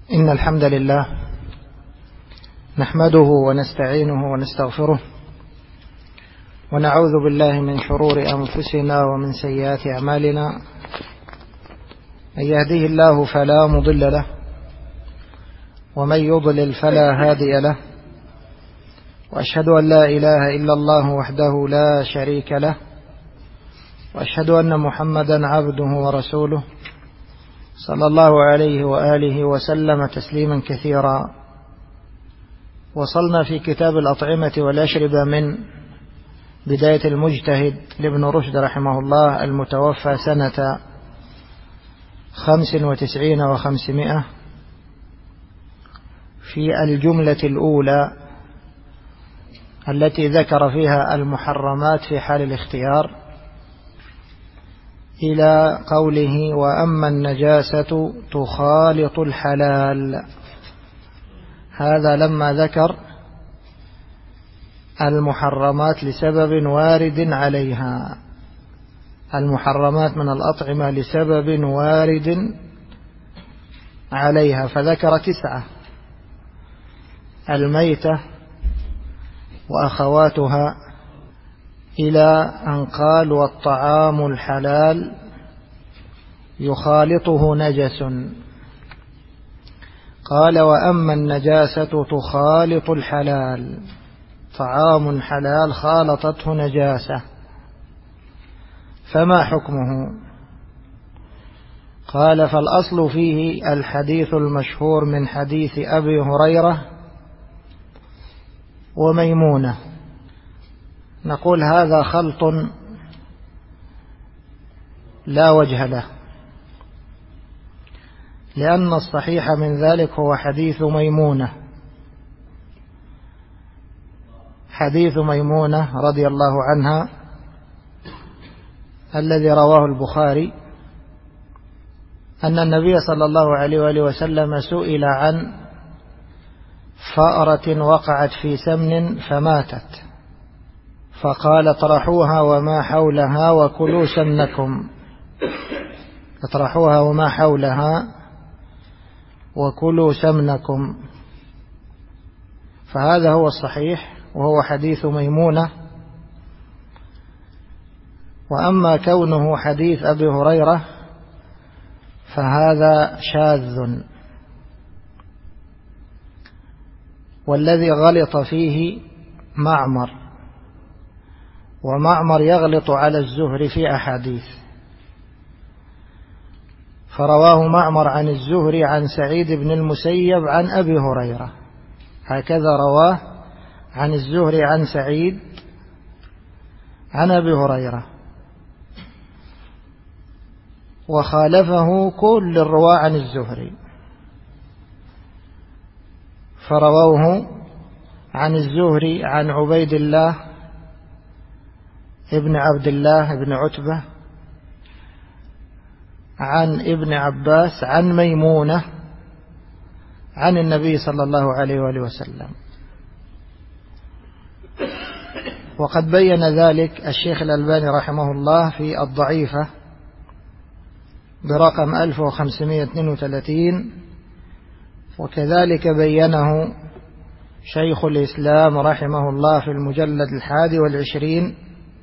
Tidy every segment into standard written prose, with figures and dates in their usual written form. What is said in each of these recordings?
إن الحمد لله نحمده ونستعينه ونستغفره ونعوذ بالله من شرور أنفسنا ومن سيئات أعمالنا. من يهديه الله فلا مضل له ومن يضلل فلا هادي له، وأشهد أن لا إله إلا الله وحده لا شريك له، وأشهد أن محمدا عبده ورسوله صلى الله عليه وآله وسلم تسليما كثيرا. وصلنا في كتاب الأطعمة والأشربة من بداية المجتهد لابن رشد رحمه الله المتوفى سنة 95 و500 في الجملة الأولى التي ذكر فيها المحرمات في حال الاختيار إلى قوله: وأما النجاسة تخالط الحلال. هذا لما ذكر المحرمات لسبب وارد عليها، المحرمات من الأطعمة لسبب وارد عليها، فذكر 9: الميتة وأخواتها، إلى أن قال: والطعام الحلال يخالطه نجس. قال: وأما النجاسة تخالط الحلال، طعام حلال خالطته نجاسة، فما حكمه؟ قال: فالأصل فيه الحديث المشهور من حديث أبي هريرة وميمونة. نقول هذا خلط لا وجه له، لأن الصحيح من ذلك هو حديث ميمونة، حديث ميمونة رضي الله عنها الذي رواه البخاري أن النبي صلى الله عليه وآله وسلم سئل عن فأرة وقعت في سمن فماتت، فقال: اطرحوها وما حولها وكلوا سمنكم، اطرحوها وما حولها وكلوا سمنكم. فهذا هو الصحيح وهو حديث ميمونة. وأما كونه حديث أبي هريرة فهذا شاذ، والذي غلط فيه معمر، ومعمر يغلط على الزهري في أحاديث، فرواه معمر عن الزهري عن سعيد بن المسيب عن أبي هريرة، هكذا رواه عن الزهري عن سعيد عن أبي هريرة، وخالفه كل الرواة عن الزهري، فرووه عن الزهري عن عبيد الله ابن عبد الله بن عتبة عن ابن عباس عن ميمونة عن النبي صلى الله عليه وآله وسلم. وقد بين ذلك الشيخ الألباني رحمه الله في الضعيفة برقم 1532، وكذلك بينه شيخ الإسلام رحمه الله في المجلد 21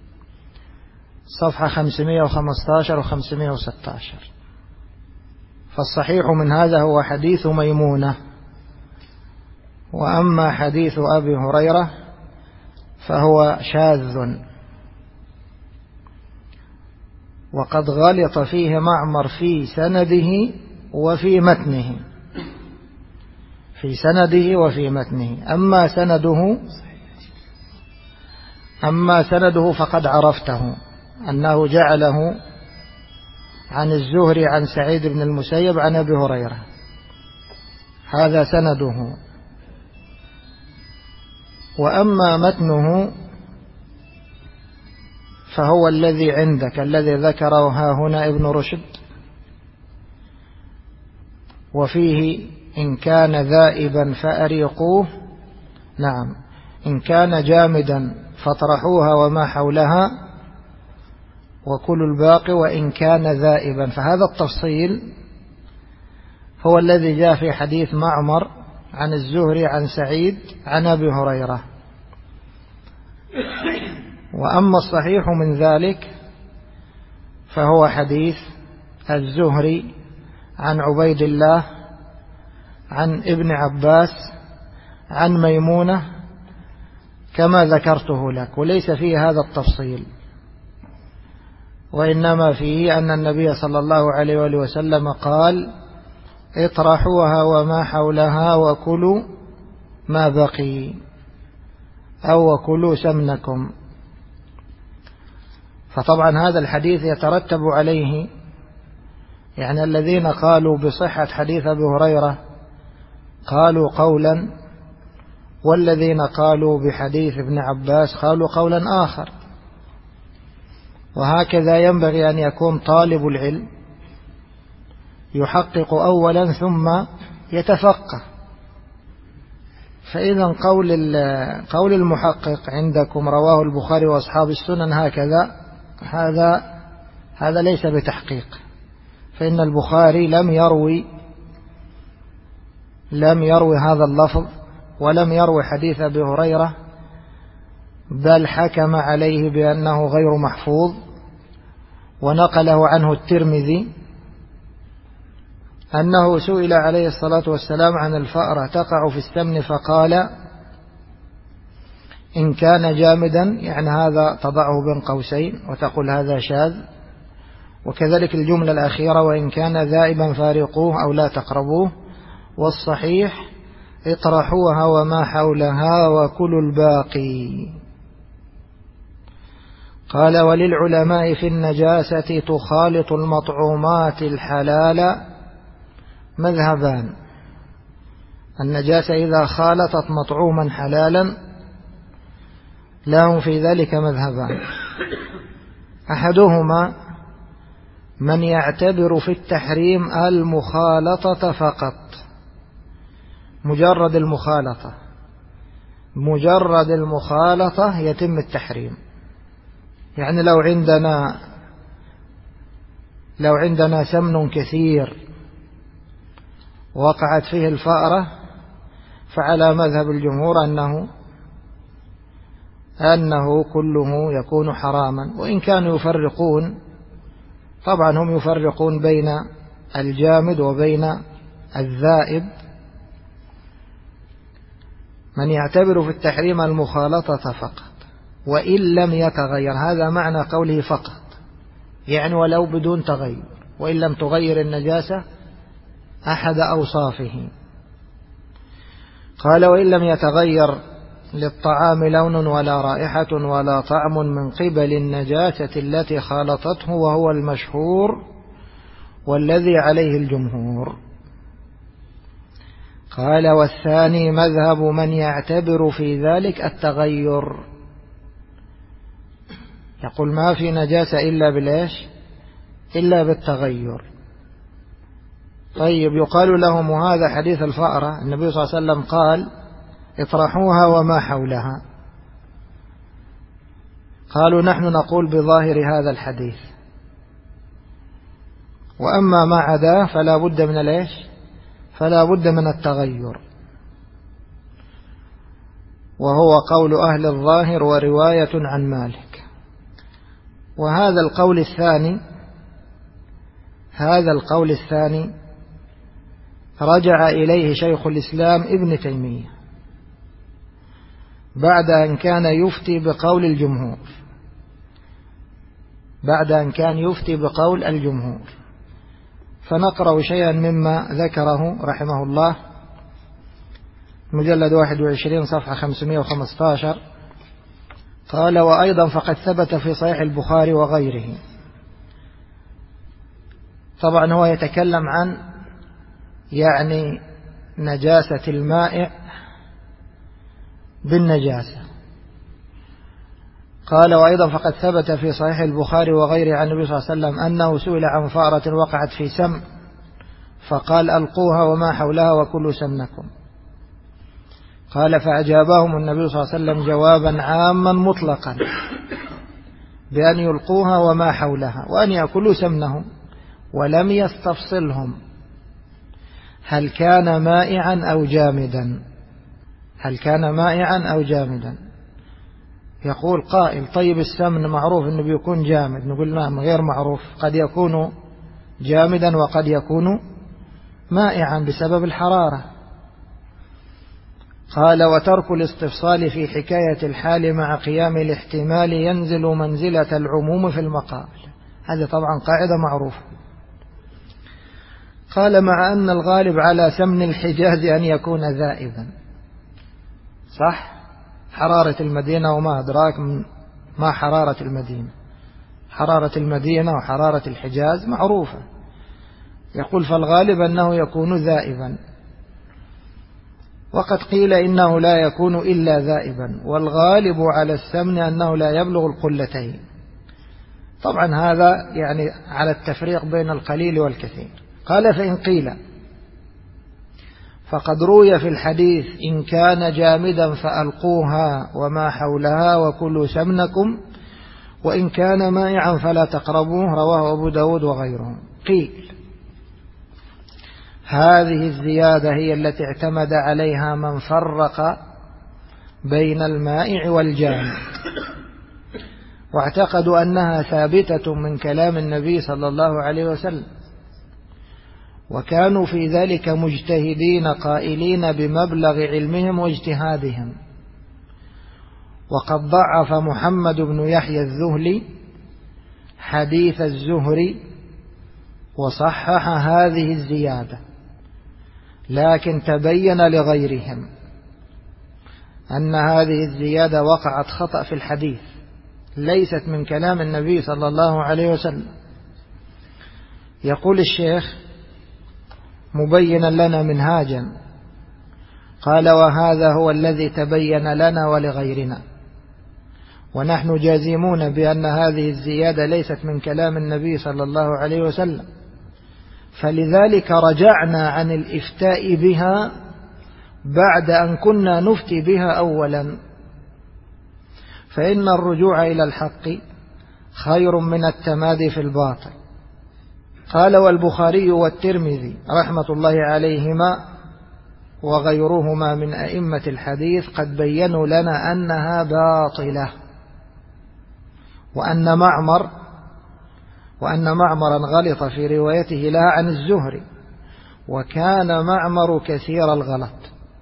صفحة 515 و 516. فالصحيح من هذا هو حديث ميمونة. وأما حديث أبي هريرة فهو شاذ، وقد غلط فيه معمر في سنده وفي متنه، في سنده وفي متنه. أما سنده فقد عرفته، أنه جعله عن الزهري عن سعيد بن المسيب عن أبي هريرة، هذا سنده. وأما متنه فهو الذي عندك، الذي ذكره ها هنا ابن رشد، وفيه: إن كان ذائبا فأريقوه، نعم، إن كان جامدا فاطرحوها وما حولها وكلوا الباقي، وإن كان ذائبا. فهذا التفصيل هو الذي جاء في حديث معمر عن الزهري عن سعيد عن أبي هريرة. وأما الصحيح من ذلك فهو حديث الزهري عن عبيد الله عن ابن عباس عن ميمونة كما ذكرته لك، وليس فيه هذا التفصيل، وإنما فيه أن النبي صلى الله عليه وآله وسلم قال: اطرحوها وما حولها وكلوا ما بقي، أو وكلوا سمنكم. فطبعا هذا الحديث يترتب عليه، يعني الذين قالوا بصحة حديث أبي هريرة قالوا قولا، والذين قالوا بحديث ابن عباس قالوا قولا آخر. وهكذا ينبغي أن يكون طالب العلم يحقق أولا ثم يتفقه. فإذا قول المحقق عندكم رواه البخاري وأصحاب السنن هكذا، هذا ليس بتحقيق، فإن البخاري لم يروي هذا اللفظ ولم يروي حديث أبي هريرة، بل حكم عليه بأنه غير محفوظ، ونقله عنه الترمذي أنه سئل عليه الصلاة والسلام عن الفأرة تقع في السمن فقال: إن كان جامدا، يعني هذا تضعه بين قوسين وتقول هذا شاذ. وكذلك الجملة الأخيرة: وإن كان ذائبا فارقوه أو لا تقربوه. والصحيح: اطرحوها وما حولها وكلوا الباقي. قال: وللعلماء في النجاسة تخالط المطعومات الحلال مذهبان. النجاسة إذا خالطت مطعوما حلالا لهم في ذلك مذهبان. أحدهما من يعتبر في التحريم المخالطة فقط، مجرد المخالطة يتم التحريم. يعني لو عندنا سمن كثير وقعت فيه الفأرة، فعلى مذهب الجمهور أنه كله يكون حراما. وإن كانوا يفرقون، طبعا هم يفرقون بين الجامد وبين الذائب. من يعتبر في التحريم المخالطة فقط وإن لم يتغير، هذا معنى قوله فقط، يعني ولو بدون تغير، وإن لم تغير النجاسة أحد أوصافه. قال: وإن لم يتغير للطعام لون ولا رائحة ولا طعم من قبل النجاسة التي خالطته، وهو المشهور والذي عليه الجمهور. قال: والثاني مذهب من يعتبر في ذلك التغير، يقول ما في نجاسة إلا بالتغير. طيب، يقال لهم وهذا حديث الفأرة النبي صلى الله عليه وسلم قال: اطرحوها وما حولها. قالوا: نحن نقول بظاهر هذا الحديث، وأما ما عداه فلا بد من التغير، وهو قول أهل الظاهر ورواية عن مالك. وهذا القول الثاني رجع إليه شيخ الإسلام ابن تيمية بعد أن كان يفتي بقول الجمهور. فنقرأ شيئا مما ذكره رحمه الله، مجلد 21 صفحة 515. قال: وأيضا فقد ثبت في صحيح البخاري وغيره. طبعا هو يتكلم عن يعني نجاسة الماء بالنجاسة. قال: وأيضا فقد ثبت في صحيح البخاري وغيره عن النبي صلى الله عليه وسلم أنه سئل عن فأرة وقعت في سمن فقال: ألقوها وما حولها وكلوا سمنكم. قال: فأجابهم النبي صلى الله عليه وسلم جوابا عاما مطلقا بأن يلقوها وما حولها وأن يأكلوا سمنهم، ولم يستفصلهم هل كان مائعا أو جامدا؟ هل كان مائعا أو جامدا؟ يقول قائل طيب السمن معروف أنه بيكون جامد، نقول نعم غير معروف، قد يكون جامدا وقد يكون مائعا بسبب الحرارة. قال وترك الاستفصال في حكاية الحال مع قيام الاحتمال ينزل منزلة العموم في المقال. هذا طبعا قاعدة معروفة. قال مع أن الغالب على سمن الحجاز أن يكون ذائبا. صح، حرارة المدينة وما أدراك ما حرارة المدينة، حرارة المدينة وحرارة الحجاز معروفة. يقول فالغالب أنه يكون ذائبا، وقد قيل إنه لا يكون إلا ذائبا، والغالب على السمن أنه لا يبلغ القلتين. طبعا هذا يعني على التفريق بين القليل والكثير. قال فإن قيل فقد روي في الحديث إن كان جامدا فألقوها وما حولها وكلوا سمنكم، وإن كان مائعا فلا تقربوه، رواه أبو داود وغيره. قيل هذه الزيادة هي التي اعتمد عليها من فرق بين المائع والجامد، واعتقدوا أنها ثابتة من كلام النبي صلى الله عليه وسلم، وكانوا في ذلك مجتهدين قائلين بمبلغ علمهم واجتهادهم. وقد ضعف محمد بن يحيى الذهلي حديث الزهري وصحح هذه الزيادة، لكن تبين لغيرهم أن هذه الزيادة وقعت خطأ في الحديث، ليست من كلام النبي صلى الله عليه وسلم. يقول الشيخ مبينا لنا منهاجا، قال وهذا هو الذي تبين لنا ولغيرنا، ونحن جازمون بأن هذه الزيادة ليست من كلام النبي صلى الله عليه وسلم، فلذلك رجعنا عن الإفتاء بها بعد أن كنا نفتي بها أولا، فإن الرجوع إلى الحق خير من التمادي في الباطل. قال والبخاري والترمذي رحمة الله عليهما وغيرهما من أئمة الحديث قد بينوا لنا أنها باطلة، وأن معمرا غلط في روايته لها عن الزهري، وكان معمر كثير الغلط.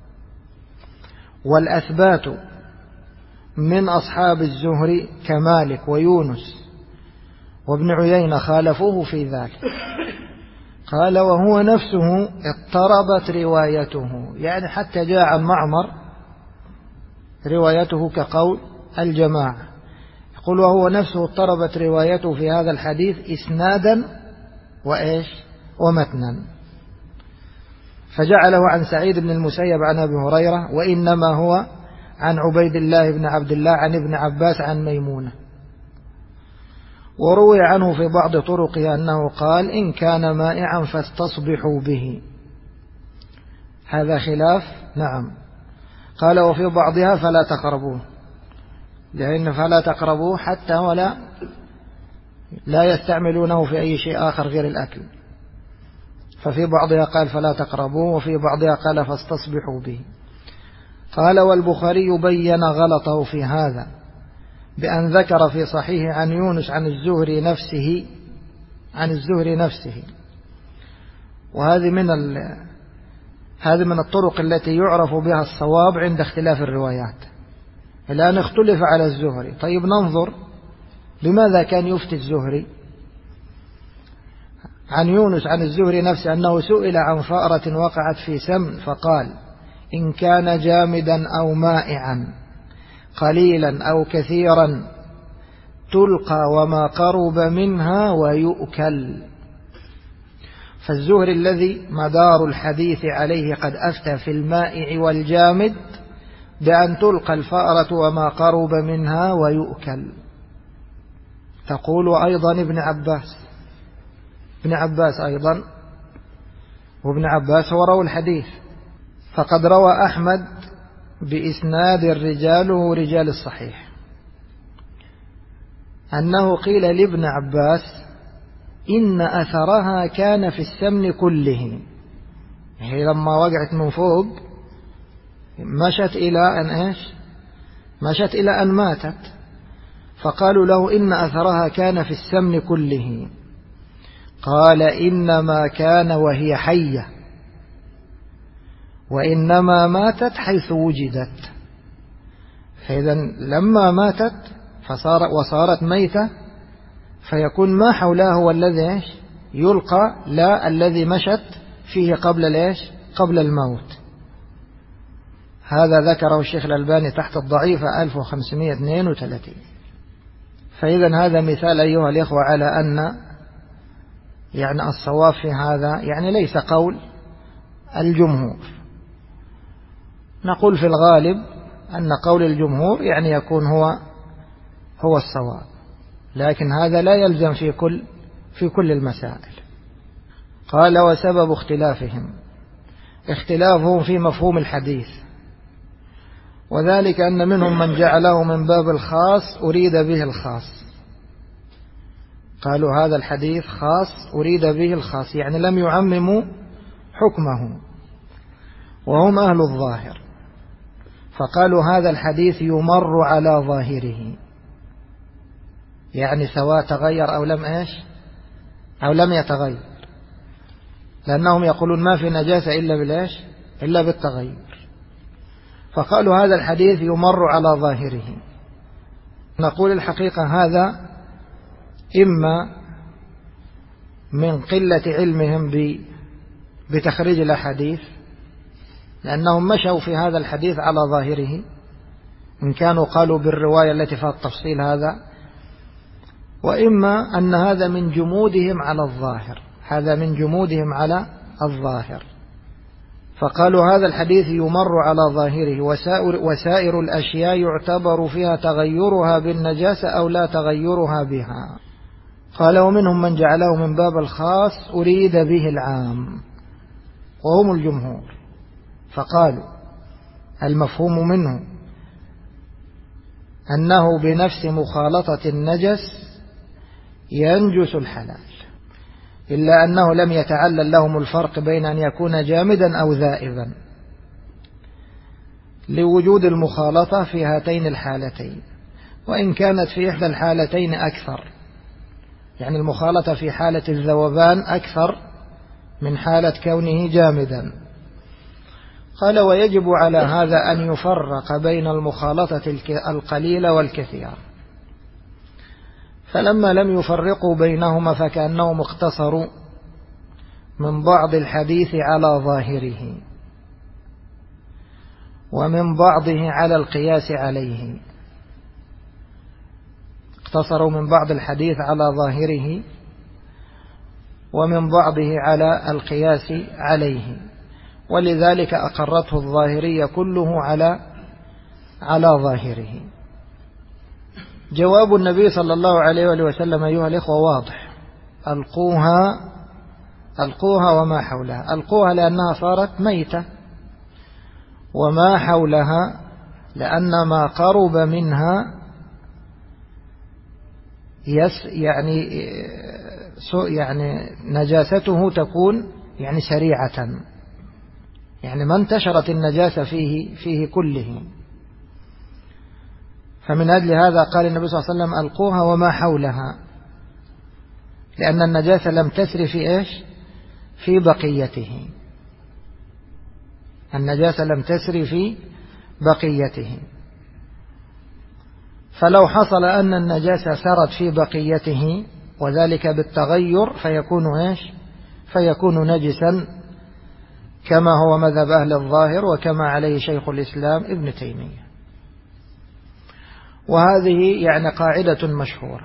والأثبات من أصحاب الزهري كمالك ويونس وابن عيينة خالفوه في ذلك. قال وهو نفسه اضطربت روايته، يعني حتى جاء عن معمر روايته كقول الجماعة. يقول وهو نفسه اضطربت روايته في هذا الحديث إسنادا وإيش ومتنا، فجعله عن سعيد بن المسيب عن أبي هريرة، وإنما هو عن عبيد الله بن عبد الله عن ابن عباس عن ميمونة. وروي عنه في بعض طرقه أنه قال إن كان مائعا فاستصبحوا به. هذا خلاف نعم. قال وفي بعضها فلا تقربوه، لأن فلا تقربوه حتى ولا لا يستعملونه في أي شيء آخر غير الأكل، ففي بعضها قال فلا تقربوه، وفي بعضها قال فاستصبحوا به. قال والبخاري بين غلطه في هذا بأن ذكر في صحيح عن يونس عن الزهري نفسه، وهذه من الطرق التي يعرف بها الصواب عند اختلاف الروايات. الآن اختلف على الزهري، طيب ننظر لماذا كان يفتي الزهري عن يونس عن الزهري نفسه أنه سئل عن فأرة وقعت في سمن فقال إن كان جامدا أو مائعا قليلا أو كثيرا تلقى وما قرب منها ويؤكل. فالزهري الذي مدار الحديث عليه قد أفتى في المائع والجامد بأن تلقى الفأرة وما قرب منها ويؤكل. تقول أيضا ابن عباس أيضا، وابن عباس هو روى الحديث، فقد روى أحمد بإسناد رجاله رجال الصحيح أنه قيل لابن عباس إن أثرها كان في السمن كله، هي لما وقعت من فوق مشت إلى أن إيش؟ مشت إلى أن ماتت، فقالوا له إن أثرها كان في السمن كله. قال إنما كان وهي حية، وإنما ماتت حيث وجدت. فإذا لما ماتت وصارت ميتة، فيكون ما حولها هو الذي يلقى، لا الذي مشت فيه قبل الموت. هذا ذكره الشيخ الألباني تحت الضعيفة 1532. فإذا هذا مثال أيها الإخوة على أن يعني الصواب في هذا يعني ليس قول الجمهور. نقول في الغالب أن قول الجمهور يعني يكون هو الصواب، لكن هذا لا يلزم في كل المسائل. قال وسبب اختلافهم في مفهوم الحديث، وذلك أن منهم من جعله من باب الخاص أريد به الخاص. قالوا هذا الحديث خاص أريد به الخاص، يعني لم يعمموا حكمه، وهم أهل الظاهر، فقالوا هذا الحديث يمر على ظاهره، يعني سواء تغير أو لم يتغير، لأنهم يقولون ما في نجاسة إلا بالتغير. فقالوا هذا الحديث يمر على ظاهره. نقول الحقيقة هذا إما من قلة علمهم بتخريج الأحاديث، لأنهم مشوا في هذا الحديث على ظاهره، إن كانوا قالوا بالرواية التي فيها التفصيل هذا، وإما أن هذا من جمودهم على الظاهر، فقالوا هذا الحديث يمر على ظاهره، وسائر الأشياء يعتبر فيها تغيرها بالنجاسة أو لا تغيرها بها. قال ومنهم من جعله من باب الخاص أريد به العام، وهم الجمهور، فقالوا المفهوم منه أنه بنفس مخالطة النجس ينجس الحلال، إلا أنه لم يتعلل لهم الفرق بين أن يكون جامدا أو ذائبا، لوجود المخالطة في هاتين الحالتين، وإن كانت في إحدى الحالتين أكثر، يعني المخالطة في حالة الذوبان أكثر من حالة كونه جامدا. قال ويجب على هذا أن يفرق بين المخالطة القليلة والكثيرة، فلما لم يفرقوا بينهما فكأنهم اقتصروا من بعض الحديث على ظاهره، ومن بعضه على القياس عليه. اقتصروا من بعض الحديث على ظاهره، ومن بعضه على القياس عليه، ولذلك أقرته الظاهرية كله على ظاهره. جواب النبي صلى الله عليه وسلم أيها الإخوة واضح: ألقوها وما حولها. ألقوها لأنها صارت ميتة، وما حولها لأن ما قرب منها يعني نجاسته تكون يعني سريعة، يعني ما انتشرت النجاسة فيه كله. فمن أجل هذا قال النبي صلى الله عليه وسلم ألقوها وما حولها، لأن النجاسة لم تسر في بقيته. النجاسة لم تسر في بقيته، فلو حصل أن النجاسة سرت في بقيته وذلك بالتغير فيكون نجسا، كما هو مذهب أهل الظاهر وكما عليه شيخ الإسلام ابن تيمية. وهذه يعني قاعدة مشهورة،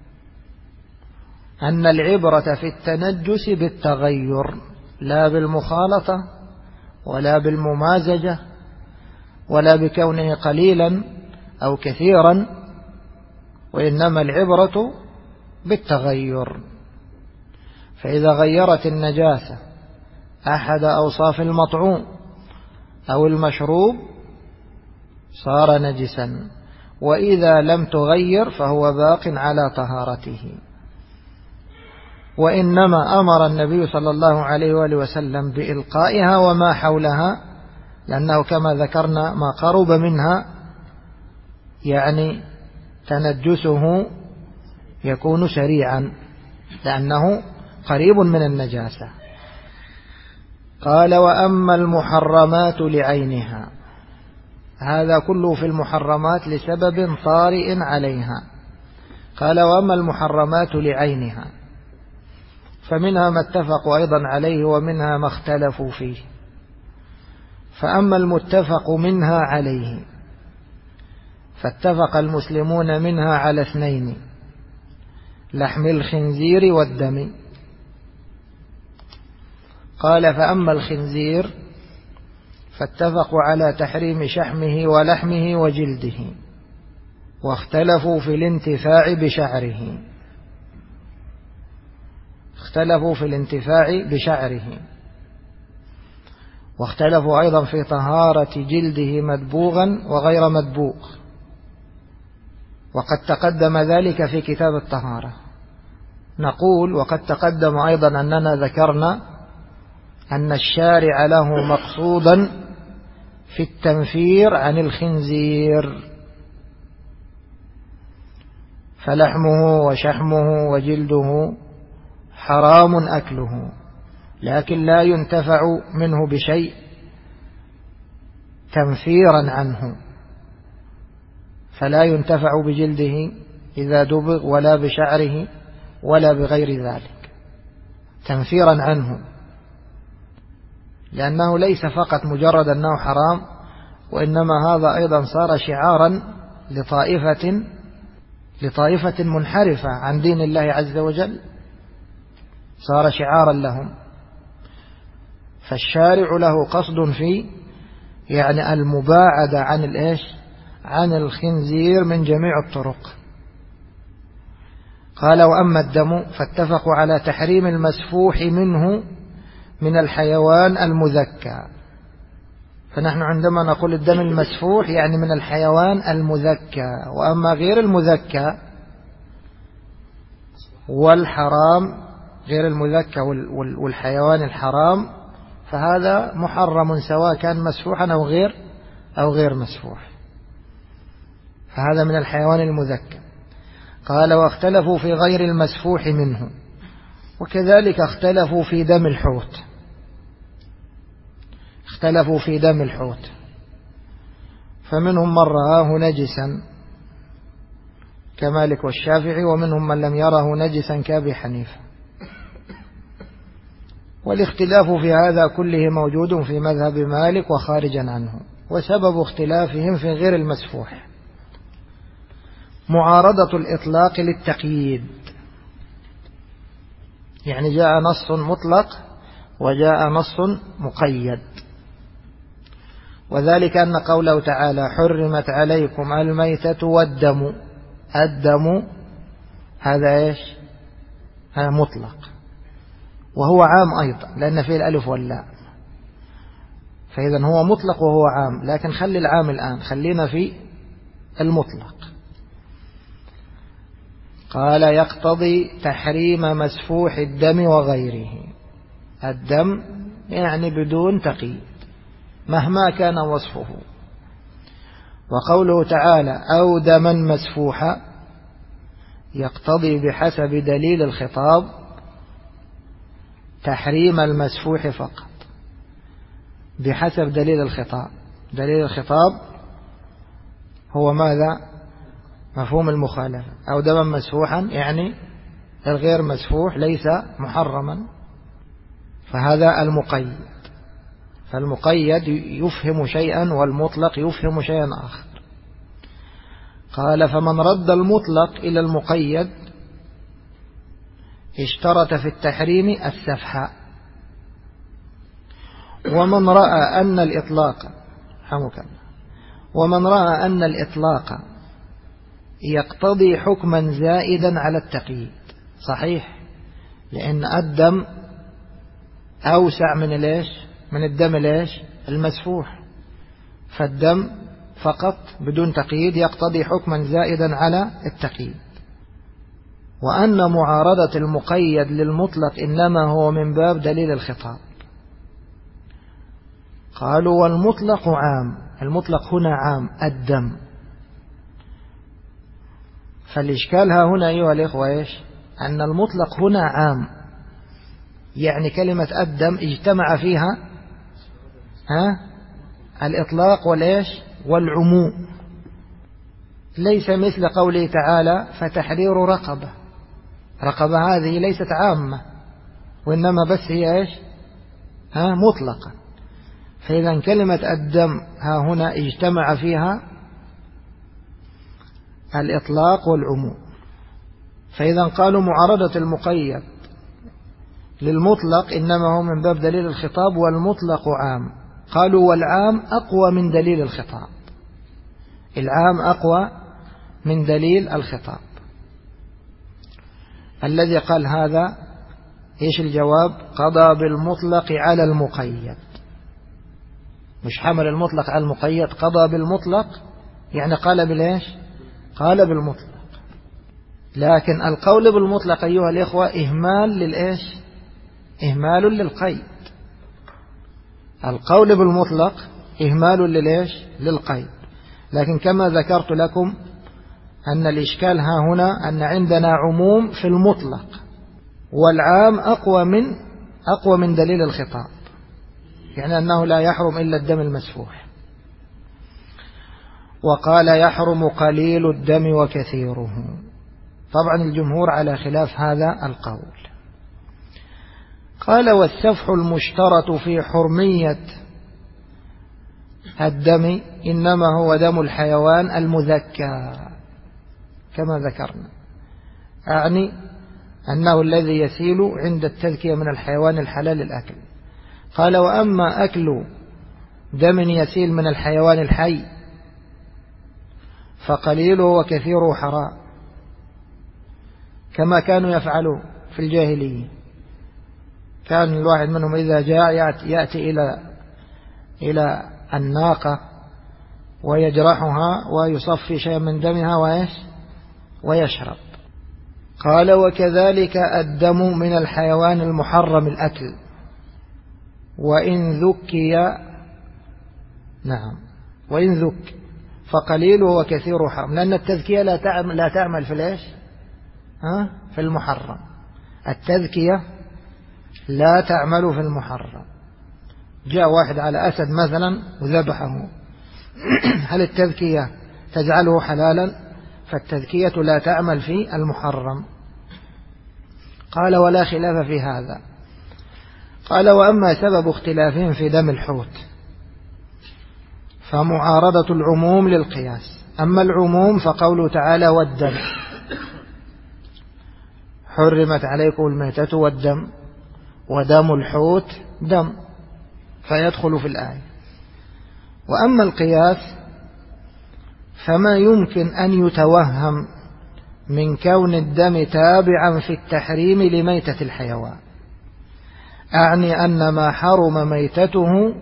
أن العبرة في التنجس بالتغير، لا بالمخالطة ولا بالممازجة ولا بكونه قليلا أو كثيرا، وإنما العبرة بالتغير. فإذا غيرت النجاسة أحد أوصاف المطعوم أو المشروب صار نجسا، وإذا لم تغير فهو باق على طهارته. وإنما أمر النبي صلى الله عليه وآله وسلم بإلقائها وما حولها، لأنه كما ذكرنا ما قرب منها يعني تنجسه يكون سريعا لأنه قريب من النجاسة. قال وأما المحرمات لعينها، هذا كله في المحرمات لسبب طارئ عليها. قال وأما المحرمات لعينها فمنها ما اتفقوا أيضا عليه ومنها ما اختلفوا فيه. فأما المتفق منها عليه فاتفق المسلمون منها على 2: لحم الخنزير والدم. قال فأما الخنزير فاتفقوا على تحريم شحمه ولحمه وجلده، واختلفوا في الانتفاع بشعره، واختلفوا أيضا في طهارة جلده مدبوغا وغير مدبوغ، وقد تقدم ذلك في كتاب الطهارة. نقول وقد تقدم أيضا أننا ذكرنا أن الشارع له مقصودا في التنفير عن الخنزير، فلحمه وشحمه وجلده حرام أكله، لكن لا ينتفع منه بشيء تنفيرا عنه، فلا ينتفع بجلده إذا دبغ ولا بشعره ولا بغير ذلك تنفيرا عنه، لأنه ليس فقط مجرد أنه حرام، وإنما هذا أيضا صار شعارا لطائفة منحرفة عن دين الله عز وجل، صار شعارا لهم. فالشارع له قصد في يعني المباعدة عن الخنزير من جميع الطرق. قال وأما الدم فاتفقوا على تحريم المسفوح منه من الحيوان المذكى. فنحن عندما نقول الدم المسفوح يعني من الحيوان المذكى، وأما غير المذكى والحرام، غير المذكى والحيوان الحرام، فهذا محرم سواء كان مسفوحا أو غير مسفوح، فهذا من الحيوان المذكى. قال واختلفوا في غير المسفوح منه، وكذلك اختلفوا في دم الحوت، فمنهم من رآه نجسا كمالك والشافعي، ومنهم من لم يره نجسا كأبي حنيفة. والاختلاف في هذا كله موجود في مذهب مالك وخارجا عنه. وسبب اختلافهم في غير المسفوح معارضة الإطلاق للتقييد، يعني جاء نص مطلق وجاء نص مقيد، وذلك أن قوله تعالى حرمت عليكم الميتة والدم، الدم هذا هذا مطلق، وهو عام أيضا لأن فيه الألف واللام، فإذا هو مطلق وهو عام، لكن خلي العام الآن، خلينا في المطلق. قال يقتضي تحريم مسفوح الدم وغيره، الدم يعني بدون تقييد مهما كان وصفه. وقوله تعالى أو دما مسفوحا يقتضي بحسب دليل الخطاب تحريم المسفوح فقط، بحسب دليل الخطاب. دليل الخطاب هو ماذا؟ مفهوم المخالفة. أو دما مسفوحا يعني الغير مسفوح ليس محرما، فهذا المقيد، فالمقيد يفهم شيئا والمطلق يفهم شيئا آخر. قال فمن رد المطلق إلى المقيد اشترط في التحريم السفح. ومن رأى أن الإطلاق يقتضي حكما زائدا على التقييد، صحيح، لأن الدم أوسع من الدم المسفوح، فالدم فقط بدون تقييد يقتضي حكما زائدا على التقييد. وأن معارضة المقيد للمطلق إنما هو من باب دليل الخطاب. قالوا والمطلق عام، المطلق هنا عام الدم. فالإشكال ها هنا أيها الإخوة إيش؟ أن المطلق هنا عام، يعني كلمة الدم اجتمع فيها الإطلاق والإيش والعموم، ليس مثل قوله تعالى فتحرير رقبة. رقبة هذه ليست عامة، وإنما بس هي إيش مطلقة. فإذا كلمة الدم ها هنا اجتمع فيها الإطلاق والعموم. فإذا قالوا معارضة المقيد للمطلق إنما هو من باب دليل الخطاب والمطلق عام. قالوا والعام أقوى من دليل الخطاب، العام أقوى من دليل الخطاب. الذي قال هذا إيش الجواب؟ قضى بالمطلق على المقيد، مش حمل المطلق على المقيد، قضى بالمطلق يعني قال بالإيش؟ قال بالمطلق. لكن القول بالمطلق أيها الإخوة إهمال للإيش؟ إهمال للقيد. القول بالمطلق إهمال للإيش؟ للقيد. لكن كما ذكرت لكم أن الإشكال ها هنا أن عندنا عموم في المطلق، والعام أقوى من دليل الخطاب، يعني أنه لا يحرم إلا الدم المسفوح. وقال يحرم قليل الدم وكثيره. طبعا الجمهور على خلاف هذا القول. قال والسفح المشترط في حرمية الدم إنما هو دم الحيوان المذكى كما ذكرنا، أعني أنه الذي يسيل عند التذكية من الحيوان الحلال الأكل. قال وأما أكل دم يسيل من الحيوان الحي فقليله وكثيره حرام، كما كانوا يفعلون في الجاهلية. كان الواحد منهم إذا جاء يأتي إلى الناقة ويجرحها ويصفي شيء من دمها ويشرب. قال وكذلك الدم من الحيوان المحرم الأكل وإن ذك فقليله وكثيره حرام، لأن التذكية لا تعمل في الإيش؟ في المحرم. التذكية لا تعمل في المحرم. جاء واحد على أسد مثلا وذبحه، هل التذكية تجعله حلالا؟ فالتذكية لا تعمل في المحرم. قال ولا خلاف في هذا. قال وأما سبب اختلافهم في دم الحوت فمعارضة العموم للقياس. أما العموم فقوله تعالى والدم، حرمت عليكم الميتة والدم، ودم الحوت دم، فيدخل في الآية. وأما القياس فما يمكن أن يتوهم من كون الدم تابعا في التحريم لميتة الحيوان، أعني أن ما حرم ميتته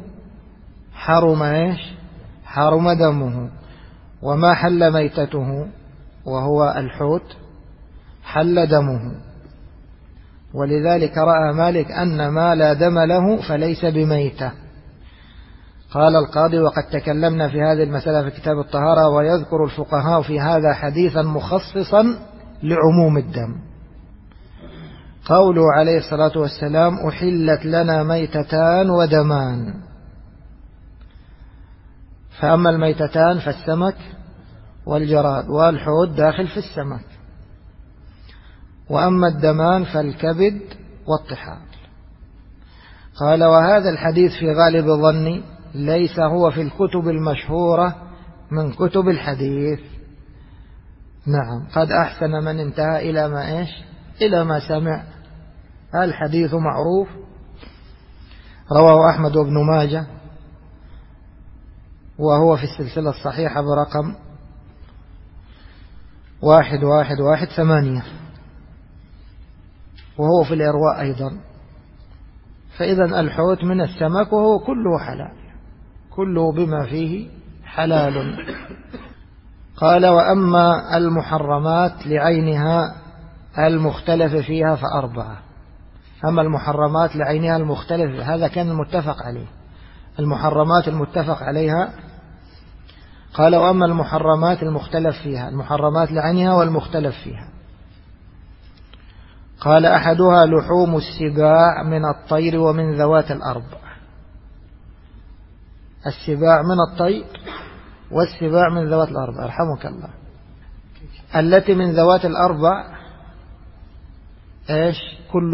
حرم دمه، وما حل ميتته وهو الحوت حل دمه. ولذلك رأى مالك أن ما لا دم له فليس بميتة. قال القاضي وقد تكلمنا في هذه المسألة في كتاب الطهارة، ويذكر الفقهاء في هذا حديثا مخصصا لعموم الدم. قوله عليه الصلاة والسلام أحلت لنا ميتتان ودمان، فأما الميتتان فالسمك والجراد، والحوت داخل في السمك. وأما الدمان فالكبد والطحال. قال وهذا الحديث في غالب ظني ليس هو في الكتب المشهورة من كتب الحديث. نعم، قد أحسن من انتهى إلى ما سمع. الحديث معروف، رواه أحمد وابن ماجه، وهو في السلسلة الصحيحة برقم 1118، وهو في الإرواء أيضا. فإذا الحوت من السمك وهو كله حلال، كله بما فيه حلال. قال وأما المحرمات لعينها المختلف فيها فأربعة. أما المحرمات لعينها المختلف، هذا كان المتفق عليه. المحرمات المتفق عليها قال وأما المحرمات المختلف فيها، المحرمات لعينها والمختلف فيها، قال أحدها لحوم السباع من الطير ومن ذوات الأربع. السباع من الطير والسباع من ذوات الأربع، رحمك الله. التي من ذوات الأربع إيش؟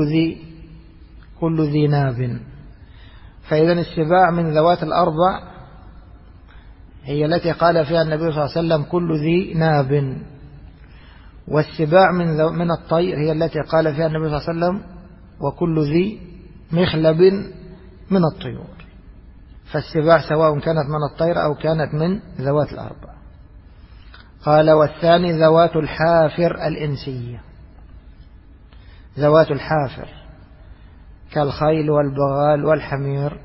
كل ذي ناب. فإذا السباع من ذوات الأربع هي التي قال فيها النبي صلى الله عليه وسلم كل ذي ناب، والسباع من الطير هي التي قال فيها النبي صلى الله عليه وسلم وكل ذي مخلب من الطيور. فالسباع سواء كانت من الطير أو كانت من ذوات الأربع. قال والثاني ذوات الحافر الإنسية، ذوات الحافر كالخيل والبغال والحمير.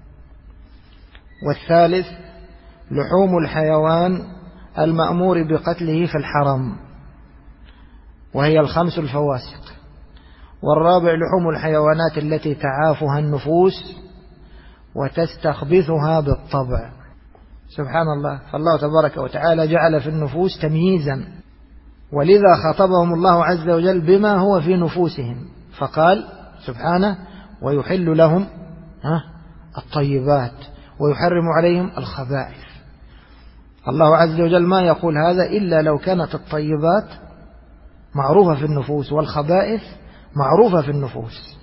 والثالث لحوم الحيوان المأمور بقتله في الحرم، وهي الخمس الفواسق. والرابع لحوم الحيوانات التي تعافها النفوس وتستخبثها بالطبع. سبحان الله. فالله تبارك وتعالى جعل في النفوس تمييزا، ولذا خاطبهم الله عز وجل بما هو في نفوسهم، فقال سبحانه ويحل لهم الطيبات ويحرم عليهم الخبائث. الله عز وجل ما يقول هذا إلا لو كانت الطيبات معروفة في النفوس والخبائث معروفة في النفوس،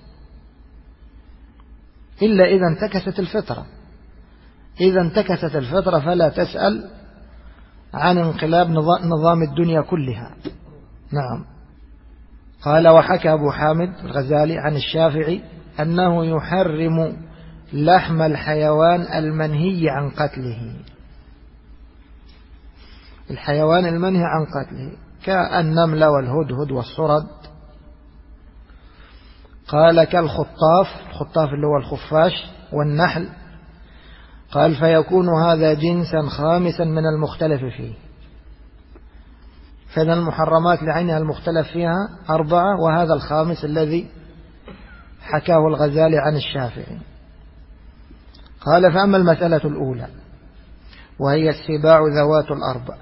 إلا إذا انتكست الفطرة. إذا انتكست الفطرة فلا تسأل عن انقلاب نظام الدنيا كلها. نعم. قال وحكى أبو حامد الغزالي عن الشافعي أنه يحرم لحم الحيوان المنهي عن قتله، الحيوان المنهي عن قتله كالنمل والهدهد والصرد. قال كالخطاف، الخطاف اللي هو الخفاش، والنحل. قال فيكون هذا جنسا خامسا من المختلف فيه. فإذا المحرمات لعينها المختلف فيها أربعة، وهذا الخامس الذي حكاه الغزالي عن الشافعي. قال فأما المسألة الأولى وهي السباع ذوات الأربع،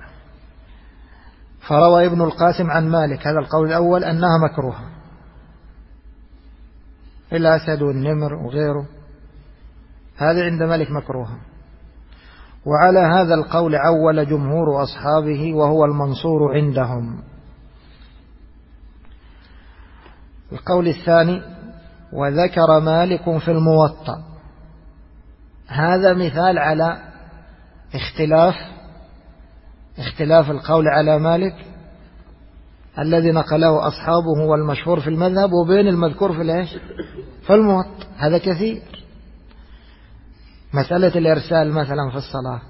فروى ابن القاسم عن مالك هذا القول الأول أنها مكروهة، الأسد والنمر وغيره، هذا عند مالك مكروهة. وعلى هذا القول عول جمهور أصحابه وهو المنصور عندهم. القول الثاني وذكر مالك في الموطأ، هذا مثال على اختلاف القول على مالك الذي نقله أصحابه والمشهور في المذهب وبين المذكور في الموطأ. هذا كثير. مسألة الإرسال مثلا في الصلاة،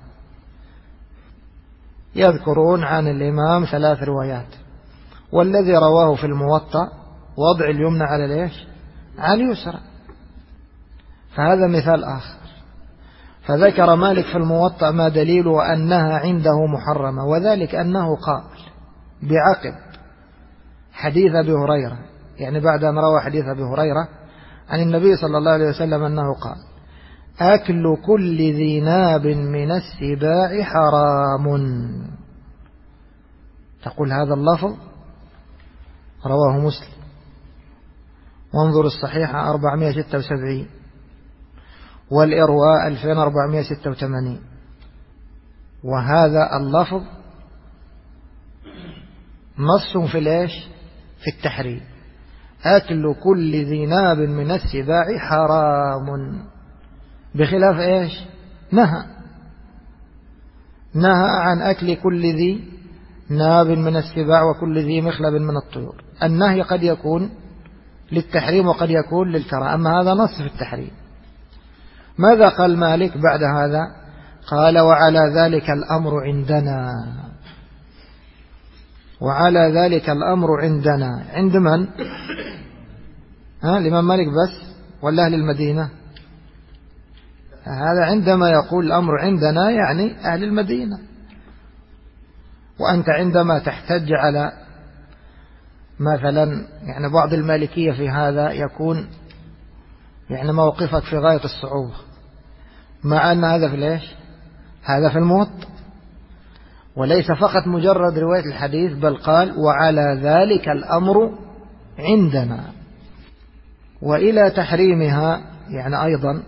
يذكرون عن الإمام 3 روايات، والذي رواه في الموطأ وضع اليمنى على على اليسرى، فهذا مثال آخر. فذكر مالك في الموطأ ما دليل أنها عنده محرمة، وذلك أنه قال بعقب حديث أبي هريرة، يعني بعد أن روى حديث أبي هريرة عن النبي صلى الله عليه وسلم أنه قال أكل كل ذي ناب من السباع حرام. تقول هذا اللفظ رواه مسلم، وانظر الصحيحة 476 والإرواء 2486، وهذا اللفظ نص في التحريم. أكل كل ذي ناب من السباع حرام، بخلاف نهى عن أكل كل ذي ناب من السباع وكل ذي مخلب من الطيور. النهي قد يكون للتحريم وقد يكون للكراهة، أما هذا نص في التحريم. ماذا قال مالك بعد هذا؟ قال وعلى ذلك الأمر عندنا. وعلى ذلك الأمر عندنا عند من؟ الإمام مالك بس ولا أهل المدينة؟ هذا عندما يقول الأمر عندنا يعني أهل المدينة. وأنت عندما تحتج على مثلا يعني بعض المالكية في هذا يكون يعني موقفك في غاية الصعوبة، مع أن هذا في ليش؟ هذا في الموطأ، وليس فقط مجرد رواية الحديث، بل قال وعلى ذلك الأمر عندنا. وإلى تحريمها يعني أيضا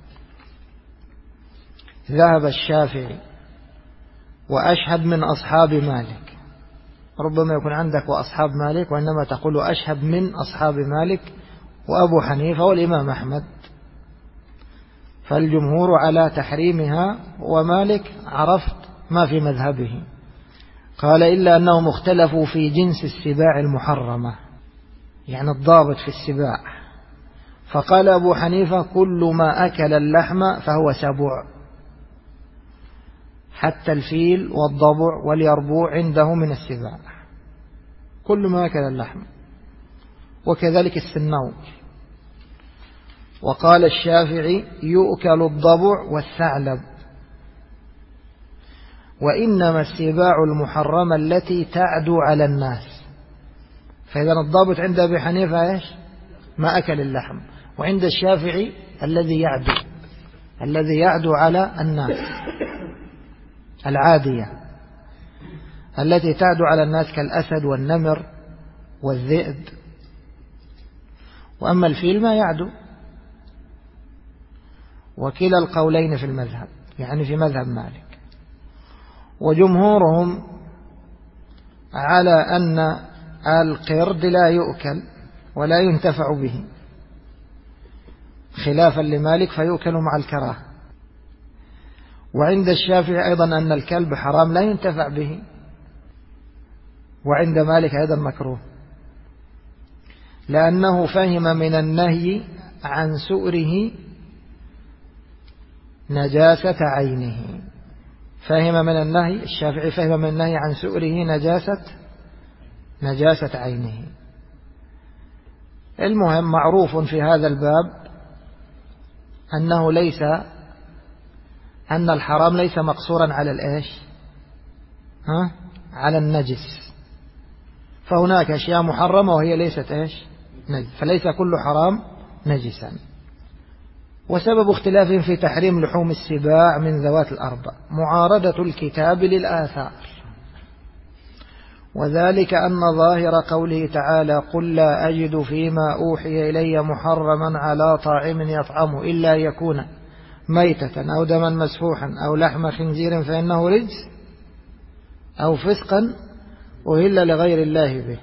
ذهب الشافعي وأشهب من أصحاب مالك. ربما يكون عندك وأصحاب مالك، وإنما تقول أشهب من أصحاب مالك وأبو حنيفة والإمام أحمد. فالجمهور على تحريمها، ومالك عرفت ما في مذهبه، قال إلا أنهم اختلفوا في جنس السباع المحرمة، يعني الضابط في السباع. فقال أبو حنيفة كل ما أكل اللحم فهو سبع، حتى الفيل والضبع واليربوع عنده من السباع، كل ما أكل اللحم، وكذلك السنور. وقال الشافعي يؤكل الضبع والثعلب، وإنما السباع المحرمة التي تعدو على الناس. فإذا الضابط عند أبي حنيفة إيش؟ ما أكل اللحم، وعند الشافعي الذي يعدو على الناس، العادية التي تعدو على الناس كالأسد والنمر والذئب. وأما الفيل ما يعدو. وكلا القولين في المذهب، يعني في مذهب مالك. وجمهورهم على أن القرد لا يؤكل ولا ينتفع به، خلافا لمالك فيؤكل مع الكراهة. وعند الشافعي أيضا أن الكلب حرام لا ينتفع به، وعند مالك أيضا مكروه، لأنه فهم من النهي عن سؤره نجاسة عينه. فهم من النهي، الشافعي فهم من النهي عن سؤره نجاسة عينه. المهم معروف في هذا الباب أنه أن الحرام ليس مقصورا على الإيش؟ على النجس. فهناك أشياء محرمة وهي ليست إيش؟ نجس، فليس كل حرام نجسا. وسبب اختلافهم في تحريم لحوم السباع من ذوات الأربع معارضة الكتاب للآثار، وذلك أن ظاهر قوله تعالى قل لا أجد فيما أوحي إلي محرما على طاعم يطعمه إلا يكون ميتة أو دما مسفوحا أو لحم خنزير فإنه رجس أو فسقا أهل لغير الله به.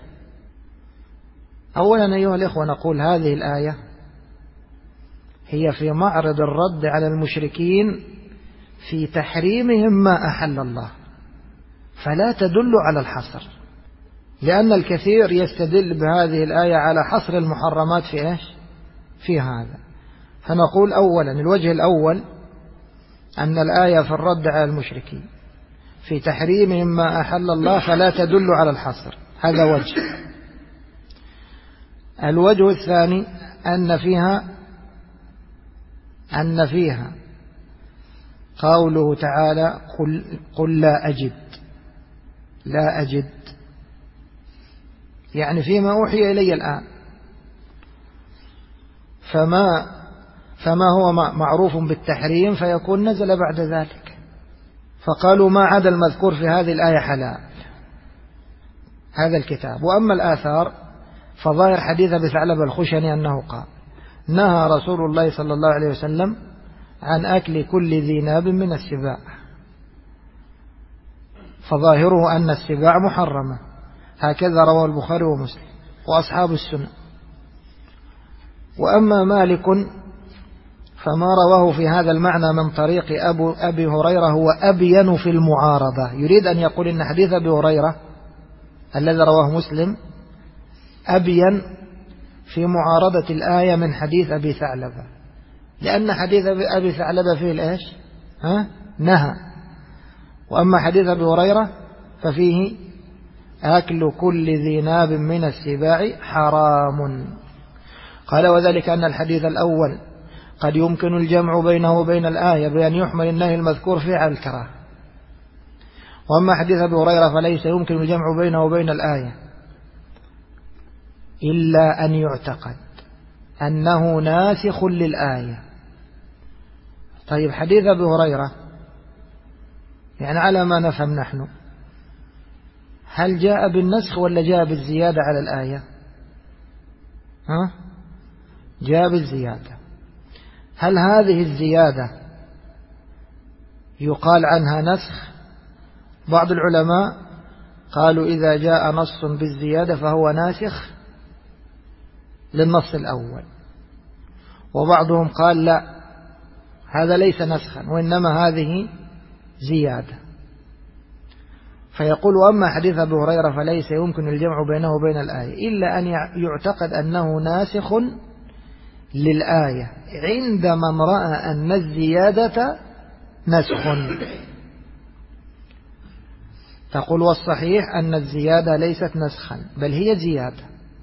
أولا أيها الإخوة نقول هذه الآية هي في معرض الرد على المشركين في تحريمهم ما أحل الله، فلا تدل على الحصر، لأن الكثير يستدل بهذه الآية على حصر المحرمات في إيش؟ في هذا. فنقول أولا الوجه الأول أن الآية في الرد على المشركين في تحريمهم ما أحل الله فلا تدل على الحصر، هذا وجه. الوجه الثاني أن فيها قوله تعالى قل لا أجد، يعني فيما أوحي إلي الآن، فما هو معروف بالتحريم فيكون نزل بعد ذلك. فقالوا ما عدا المذكور في هذه الآية حلال، هذا الكتاب. وأما الآثار فظاهر حديث أبي ثعلبة الخشني أنه قال نهى رسول الله صلى الله عليه وسلم عن أكل كل ذي ناب من السباع، فظاهره أن السباع محرمة، هكذا رواه البخاري ومسلم وأصحاب السنة. وأما مالك فما رواه في هذا المعنى من طريق أبي هريرة هو أبين في المعارضة، يريد أن يقول إن حديث أبي هريرة الذي رواه مسلم أبين في معارضة الآية من حديث أبي ثعلبة، لأن حديث أبي ثعلبة فيه الإيش؟ نهى. وأما حديث أبي هريرة ففيه أكل كل ذي ناب من السباع حرام. قال وذلك أن الحديث الأول قد يمكن الجمع بينه وبين الآية بأن يحمل النهي المذكور فيه على الكراهة، وأما حديث أبي هريرة فليس يمكن الجمع بينه وبين الآية، إلا أن يعتقد أنه ناسخ للآية. طيب حديث أبي هريرة يعني على ما نفهم نحن، هل جاء بالنسخ ولا جاء بالزيادة على الآية؟ جاء بالزيادة. هل هذه الزيادة يقال عنها نسخ؟ بعض العلماء قالوا إذا جاء نص بالزيادة فهو ناسخ للنص الأول، وبعضهم قال لا، هذا ليس نسخا وإنما هذه زيادة. فيقول وأما حديث أبي هريرة فليس يمكن الجمع بينه وبين الآية إلا أن يعتقد أنه ناسخ للآية عند من رأى أن الزيادة نسخ. تقول والصحيح أن الزيادة ليست نسخا بل هي زيادة،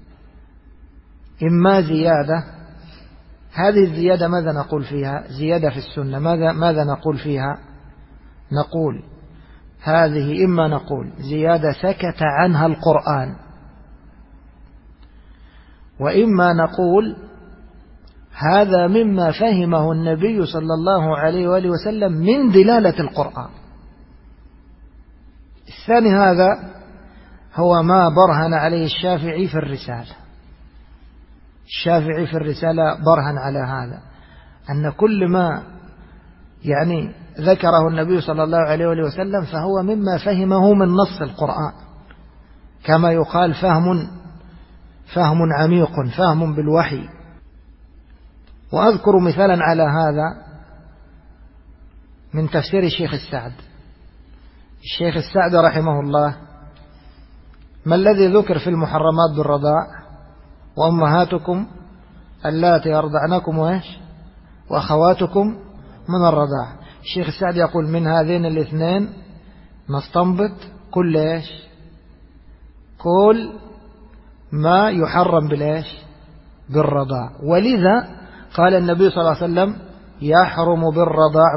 إما زيادة، هذه الزيادة ماذا نقول فيها؟ زيادة في السنة، ماذا نقول فيها؟ نقول هذه إما نقول زيادة سكت عنها القرآن، وإما نقول هذا مما فهمه النبي صلى الله عليه وآله وسلم من دلالة القرآن. الثاني هذا هو ما برهن عليه الشافعي في الرسالة. الشافعي في الرسالة برهن على هذا، أن كل ما يعني ذكره النبي صلى الله عليه وآله وسلم فهو مما فهمه من نص القرآن، كما يقال فهم عميق، فهم بالوحي. وأذكر مثالا على هذا من تفسير الشيخ السعد. الشيخ السعد رحمه الله ما الذي ذكر في المحرمات بالرضاع؟ وأمهاتكم اللاتي أرضعنكم وأخواتكم من الرضاع. الشيخ السعد يقول من هذين الاثنين نستنبط كل ما يحرم بالرضاع. ولذا قال النبي صلى الله عليه وسلم يحرم بالرضاع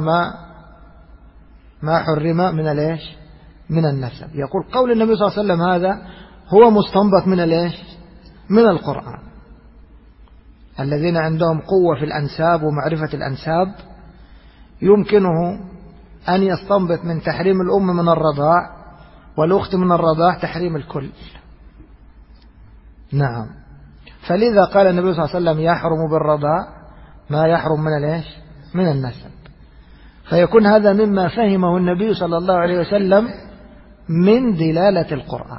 ما حرم من النسب. يقول قول النبي صلى الله عليه وسلم هذا هو مستنبط من القرآن. الذين عندهم قوة في الأنساب ومعرفة الأنساب يمكنه أن يستنبط من تحريم الأم من الرضاع والأخت من الرضاع تحريم الكل. نعم. فلذا قال النبي صلى الله عليه وسلم يحرم بالرضاع ما يحرم من النسب. فيكون هذا مما فهمه النبي صلى الله عليه وسلم من دلالة القرآن.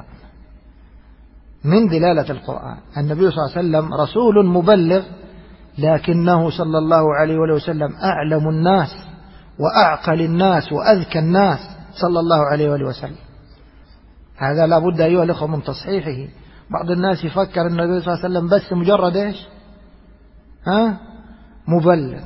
النبي صلى الله عليه وسلم رسول مبلغ، لكنه صلى الله عليه وسلم أعلم الناس وأعقل الناس وأذكى الناس صلى الله عليه وسلم. هذا لا بد أيها الأخوة من تصحيحه. بعض الناس يفكر أن النبي صلى الله عليه وسلم بس مجرد مبلغ.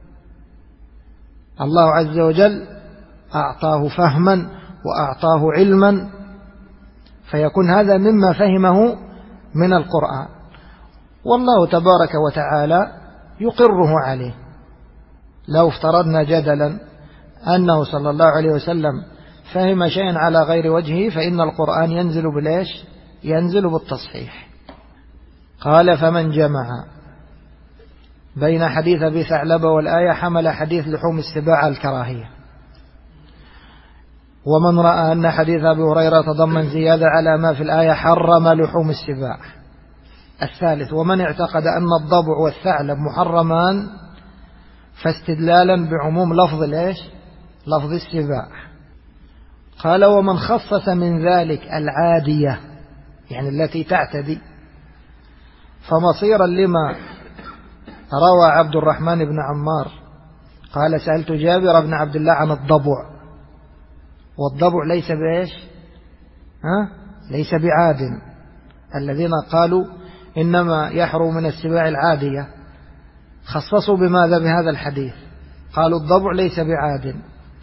الله عز وجل أعطاه فهما وأعطاه علما، فيكون هذا مما فهمه من القرآن، والله تبارك وتعالى يقره عليه. لو افترضنا جدلا أنه صلى الله عليه وسلم فهم شيئا على غير وجهه فإن القرآن ينزل بالتصحيح. قال فمن جمع بين حديث أبي ثعلبة والآية حمل حديث لحوم السباع الكراهية. ومن رأى أن حديث أبي هريرة تضمن زيادة على ما في الآية حرم لحوم السباع. الثالث ومن اعتقد أن الضبع والثعلب محرمان فاستدلالا بعموم لفظ السباع. قال ومن خصص من ذلك العادية يعني التي تعتدي فمصيرا لما روى عبد الرحمن بن عمار قال سألت جابر بن عبد الله عن الضبع، والضبع ليس بعاد. الذين قالوا إنما يحرم من السباع العادية خصصوا بماذا؟ بهذا الحديث، قالوا الضبع ليس بعاد.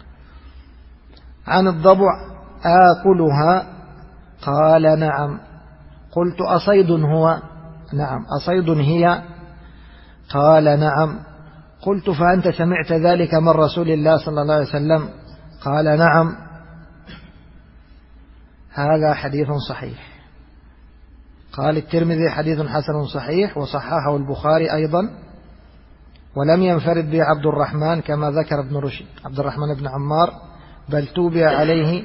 عن الضبع آكلها؟ قال نعم. قلت أصيد هو؟ نعم. أصيد هي؟ قال نعم. قلت فأنت سمعت ذلك من رسول الله صلى الله عليه وسلم؟ قال نعم. هذا حديث صحيح. قال الترمذي حديث حسن صحيح، وصححه البخاري أيضا، ولم ينفرد به عبد الرحمن كما ذكر ابن رشد عبد الرحمن بن عمار، بل توبع عليه.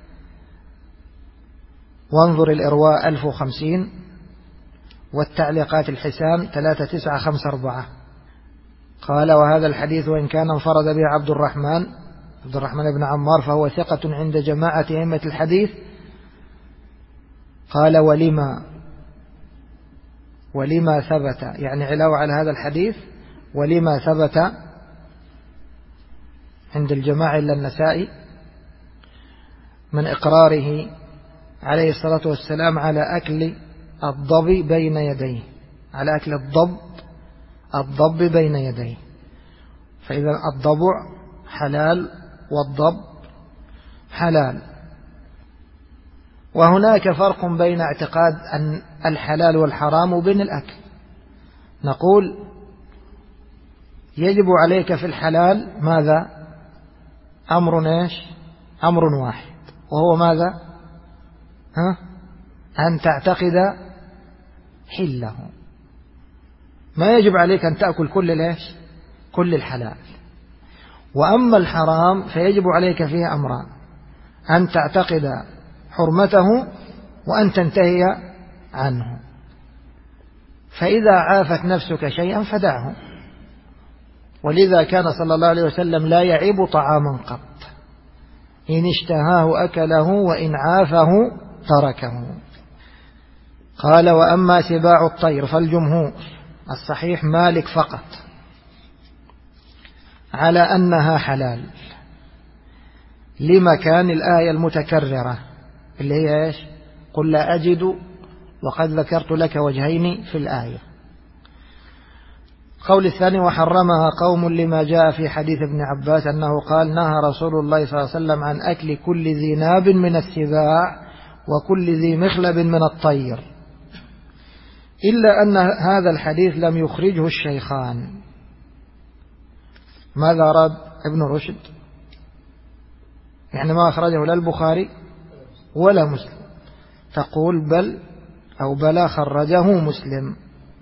وانظر الإرواء 1050 والتعليقات الحسان 3954. قال وهذا الحديث وإن كان انفرد به عبد الرحمن بن عمار فهو ثقة عند جماعة أئمة الحديث. قال ولما ثبت، يعني علاوة على هذا الحديث، ولما ثبت عند الجماعة إلا النسائي من إقراره عليه الصلاة والسلام على أكل الضب بين يديه، على أكل الضب بين يديه. فإذا الضبع حلال والضب حلال. وهناك فرق بين اعتقاد أن الحلال والحرام وبين الأكل. نقول يجب عليك في الحلال ماذا؟ أمر واحد، وهو ماذا؟ أن تعتقد حله. ما يجب عليك أن تأكل كل الحلال. وأما الحرام فيجب عليك فيه أمران: أن تعتقد حرمته وأن تنتهي عنه. فإذا عافت نفسك شيئا فدعه. ولذا كان صلى الله عليه وسلم لا يعيب طعاما قط، إن اشتهاه أكله وإن عافه تركه. قال وأما سباع الطير فالجمهور الصحيح مالك فقط على أنها حلال لمكان الآية المتكررة اللي هي قل لا أجد، وقد ذكرت لك وجهين في الآية. قول الثاني وحرمها قوم لما جاء في حديث ابن عباس أنه قال نهى رسول الله صلى الله عليه وسلم عن أكل كل ذي ناب من السباع وكل ذي مخلب من الطير، إلا أن هذا الحديث لم يخرجه الشيخان. ماذا أراد ابن رشد؟ يعني ما أخرجه لا البخاري ولا مسلم. تقول بلى خرجه مسلم.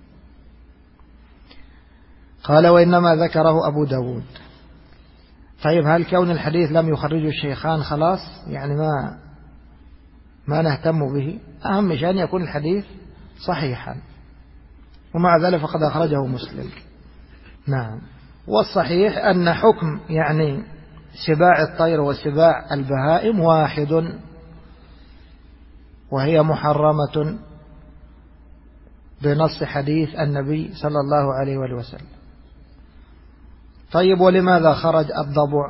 قال وإنما ذكره أبو داود. طيب هل كون الحديث لم يخرجه الشيخان خلاص يعني ما نهتم به؟ أهم شيء أن يكون الحديث صحيحا، ومع ذلك فقد أخرجه مسلم. نعم. والصحيح أن حكم يعني سباع الطير وسباع البهائم واحد، وهي محرمة بنص حديث النبي صلى الله عليه وسلم. طيب ولماذا خرج الضبع؟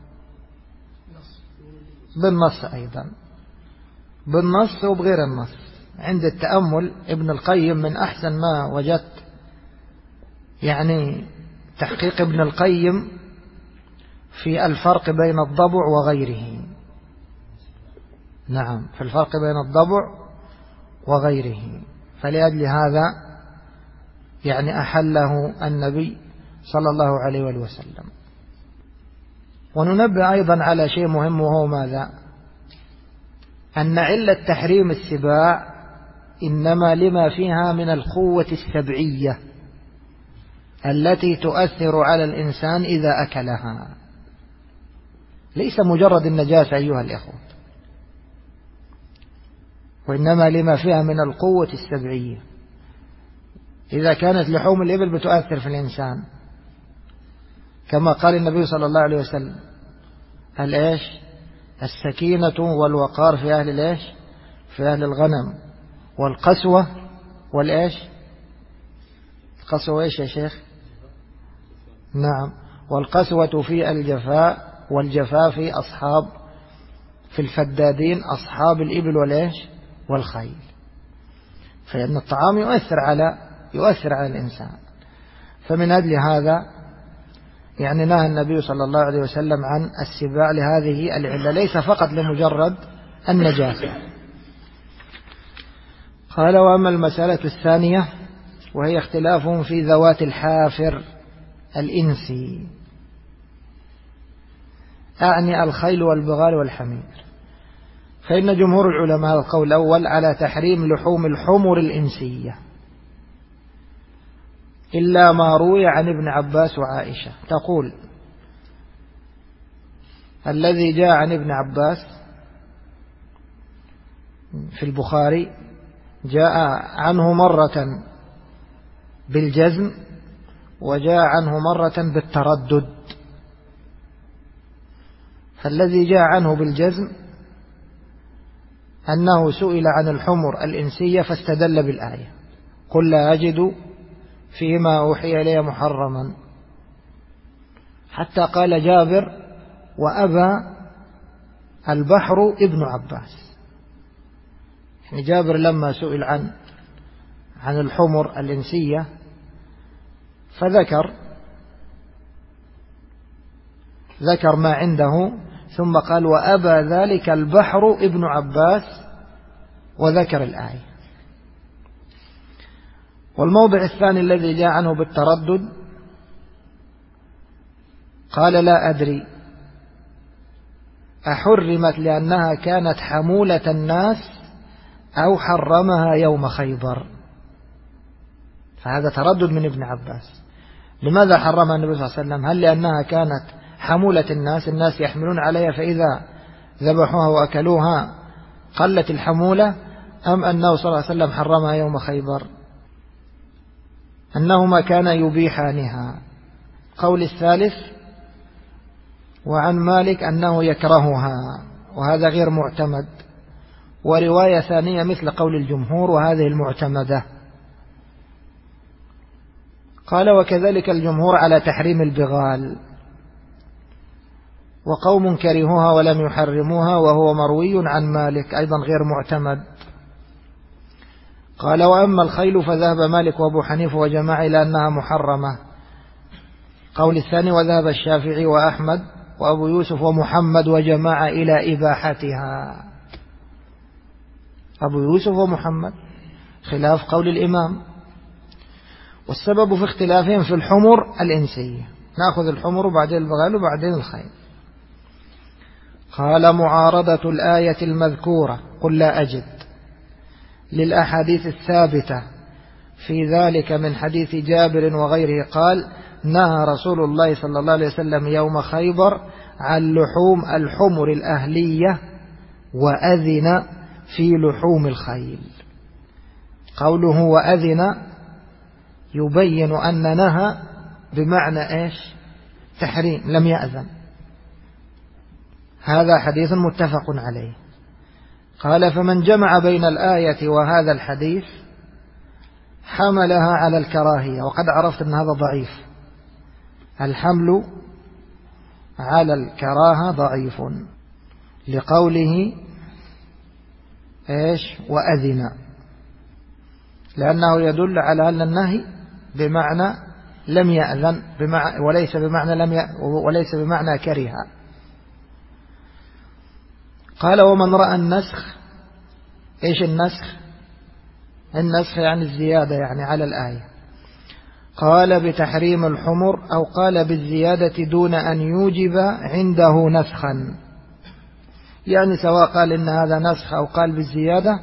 بالنص أيضا، بالنص وبغير النص. عند التأمل ابن القيم من أحسن ما وجدت يعني تحقيق ابن القيم في الفرق بين الضبع وغيره. نعم، في الفرق بين الضبع وغيره. فلأجل هذا يعني أحله النبي صلى الله عليه وسلم. وننبه أيضا على شيء مهم، وهو ماذا؟ أن علة تحريم السباع إنما لما فيها من القوة السبعية التي تؤثر على الإنسان إذا أكلها، ليس مجرد النجاسة أيها الإخوة، وإنما لما فيها من القوة السبعية. إذا كانت لحوم الإبل بتؤثر في الإنسان كما قال النبي صلى الله عليه وسلم السكينة والوقار في أهل في أهل الغنم، والقسوة القسوة يا شيخ؟ نعم، والقسوة في الجفاء، والجفاء في الفدادين أصحاب الإبل والخيل. فإن الطعام يؤثر على الإنسان. فمن أجل هذا يعني نهى النبي صلى الله عليه وسلم عن السباع لهذه العلة، ليس فقط لمجرد النجاسة. قال وأما المسألة الثانية وهي اختلافهم في ذوات الحافر الإنسي، أعني الخيل والبغال والحمير. فإن جمهور العلماء القول الأول على تحريم لحوم الحمر الإنسية، إلا ما روي عن ابن عباس وعائشة. تقول الذي جاء عن ابن عباس في البخاري جاء عنه مرة بالجزم وجاء عنه مرة بالتردد. فالذي جاء عنه بالجزم أنه سئل عن الحمر الإنسية فاستدل بالآية قل لا أجد فيما أوحي إلي محرما، حتى قال جابر وأبى البحر ابن عباس. يعني جابر لما سئل عن الحمر الإنسية فذكر ما عنده، ثم قال وأبى ذلك البحر ابن عباس، وذكر الآية. والموضع الثاني الذي جاء عنه بالتردد قال لا أدري أحرمت لأنها كانت حمولة الناس أو حرمها يوم خيبر. فهذا تردد من ابن عباس. لماذا حرمها النبي صلى الله عليه وسلم؟ هل لأنها كانت حمولة الناس يحملون عليها فإذا ذبحوها وأكلوها قلت الحمولة، أم أنه صلى الله عليه وسلم حرمها يوم خيبر؟ أنهما كان يبيحانها. قول الثالث وعن مالك أنه يكرهها، وهذا غير معتمد. ورواية ثانية مثل قول الجمهور وهذه المعتمدة. قال وكذلك الجمهور على تحريم البغال، وقوم كرهوها ولم يحرموها وهو مروي عن مالك أيضا غير معتمد. قال وأما الخيل فذهب مالك وأبو حنيفة وجماعة إلى أنها محرمة. قول الثاني وذهب الشافعي وأحمد وأبو يوسف ومحمد وجماعة إلى إباحتها. أبو يوسف ومحمد خلاف قول الإمام. والسبب في اختلافهم في الحمر الإنسية. نأخذ الحمر وبعدين البغال وبعدين الخيل. قال معارضة الآية المذكورة قل لا أجد للأحاديث الثابتة في ذلك من حديث جابر وغيره قال نهى رسول الله صلى الله عليه وسلم يوم خيبر عن لحوم الحمر الأهلية وأذن في لحوم الخيل. قوله وأذن يبين أن نهى بمعنى إيش؟ تحريم، لم يأذن. هذا حديث متفق عليه. قال فمن جمع بين الآية وهذا الحديث حملها على الكراهية، وقد عرفت أن هذا ضعيف. الحمل على الكراهة ضعيف لقوله إيش؟ وأذن، لأنه يدل على أن النهي بمعنى لم يأذن وليس بمعنى كره. قال ومن رأى النسخ. إيش النسخ؟ النسخ يعني الزيادة، يعني على الآية. قال بتحريم الحمر أو قال بالزيادة دون أن يوجب عنده نسخا، يعني سواء قال إن هذا نسخ أو قال بالزيادة،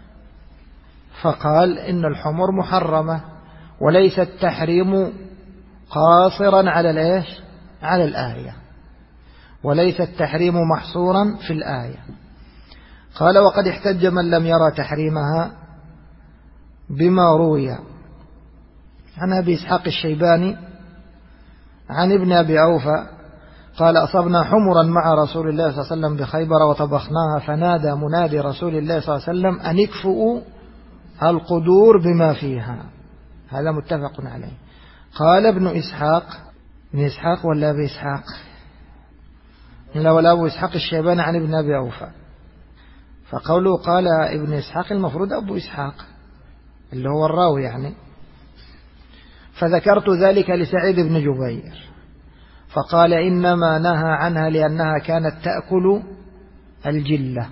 فقال إن الحمر محرمة وليس التحريم قاصرا على الإيش؟ على الآية، وليس التحريم محصورا في الآية. قال وقد احتج من لم يرى تحريمها بما روي عن أبي إسحاق الشيباني عن ابن أبي أوفى قال أصبنا حمرا مع رسول الله صلى الله عليه وسلم بخيبر وطبخناها فنادى منادي رسول الله صلى الله عليه وسلم أن اكفؤوا القدور بما فيها. هذا متفق عليه. قال ابن إسحاق ولا أبي إسحاق؟ لا، ولا أبو إسحاق الشيباني عن ابن أبي أوفى. فقوله قال ابن إسحاق المفروض أبو إسحاق اللي هو الراوي يعني. فذكرت ذلك لسعيد بن جبير فقال إنما نهى عنها لأنها كانت تأكل الجلة.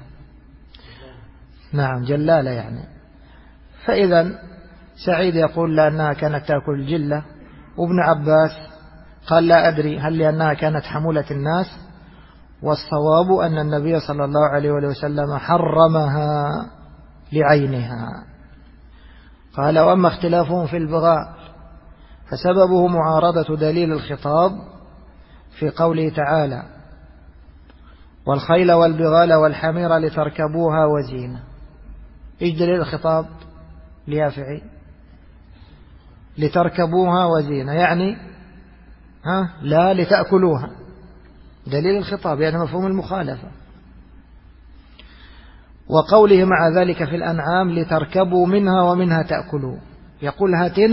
نعم، جلالة يعني. فإذا سعيد يقول لأنها كانت تأكل الجلة، وابن عباس قال لا أدري هل لأنها كانت حمولة الناس، والصواب أن النبي صلى الله عليه وسلم حرمها لعينها. قال: وأما اختلافهم في البغال فسببه معارضة دليل الخطاب في قوله تعالى: والخيل والبغال والحمير لتركبوها وزينة. إيش دليل الخطاب ليافعي؟ لتركبوها وزينة، يعني لا لتأكلوها. دليل الخطاب يعني مفهوم المخالفة. وقوله مع ذلك في الأنعام: لتركبوا منها ومنها تأكلوا. يقول هاتان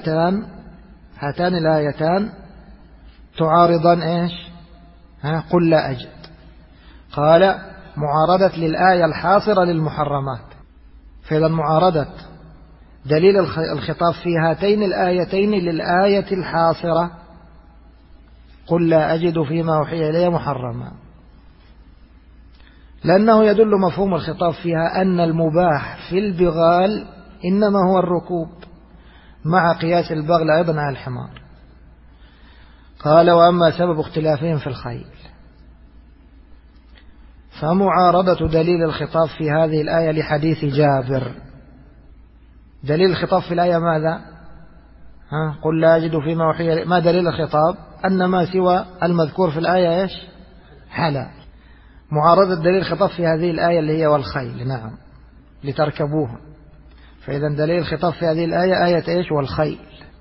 الآيتان تعارضان إيش؟ قل لا أجد. قال: معارضة للآية الحاصرة للمحرمات. فإذا معارضة دليل الخطاب في هاتين الآيتين للآية الحاصرة قل لا أجد فيما أوحي إلي محرما، لأنه يدل مفهوم الخطاب فيها أن المباح في البغال إنما هو الركوب، مع قياس البغل أيضا على الحمار. قال: وأما سبب اختلافهم في الخيل فمعارضة دليل الخطاب في هذه الآية لحديث جابر. دليل الخطاب في الآية ماذا؟ قل لا أجد فيما أوحي. ما دليل الخطاب؟ أن ما سوى المذكور في الآية إيش؟ حلال. معارضة دليل الخطاب في هذه الآية اللي هي والخيل، نعم، لتركبوها. فإذا دليل الخطاب في هذه الآية آية إيش؟ والخيل،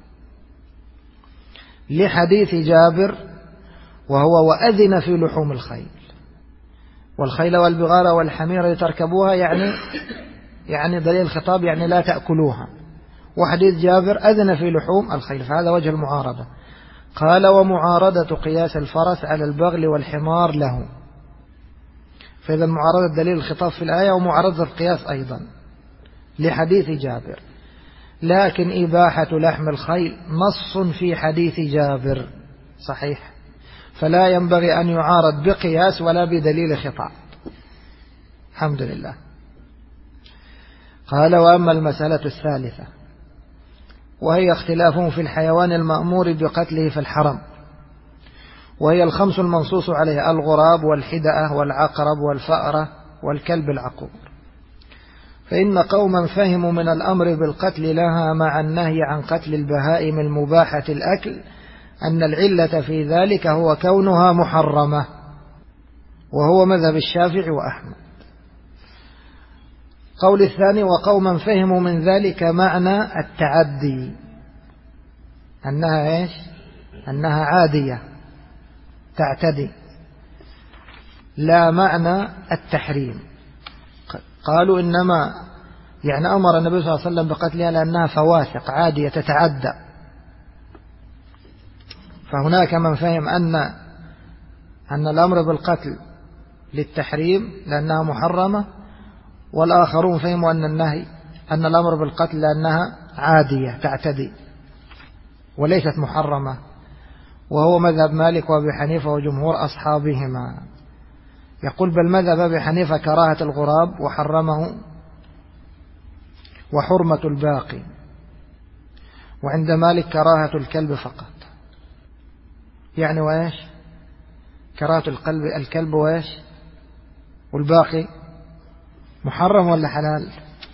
لحديث جابر وهو: وأذن في لحوم الخيل. والخيل والبغال والحمير لتركبوها يعني دليل الخطاب يعني لا تأكلوها. وحديث جابر أذن في لحوم الخيل، فهذا وجه المعارضة. قال: ومعارضة قياس الفرس على البغل والحمار له. فإذا معارضة دليل الخطاب في الآية ومعارضة القياس أيضا لحديث جابر. لكن إباحة لحم الخيل نص في حديث جابر صحيح، فلا ينبغي أن يعارض بقياس ولا بدليل خطاب. الحمد لله. قال: وأما المسألة الثالثة وهي اختلافهم في الحيوان المأمور بقتله في الحرم، وهي الخمس المنصوص عليها: الغراب والحدأة والعقرب والفأرة والكلب العقور. فإن قوما فهموا من الأمر بالقتل لها مع النهي عن قتل البهائم المباحة الأكل أن العلة في ذلك هو كونها محرمة، وهو مذهب الشافعي وأحمد. قول الثاني: وقوما فهموا من ذلك معنى التعدي، أنها إيش؟ أنها عادية تعتدي، لا معنى التحريم. قالوا إنما يعني أمر النبي صلى الله عليه وسلم بقتلها لأنها فواسق عادية تتعدى. فهناك من فهم أن الأمر بالقتل للتحريم لأنها محرمة، والآخرون فهموا أن الأمر بالقتل لأنها عادية تعتدي وليست محرمة، وهو مذهب مالك وأبي حنيفة وجمهور أصحابهما. يقول: بل مذهب أبي حنيفة كراهة الغراب وحرمه وحرمة الباقي، وعند مالك كراهة الكلب فقط. يعني وإيش؟ كراهة الكلب وإيش؟ والباقي محرم ولا حلال؟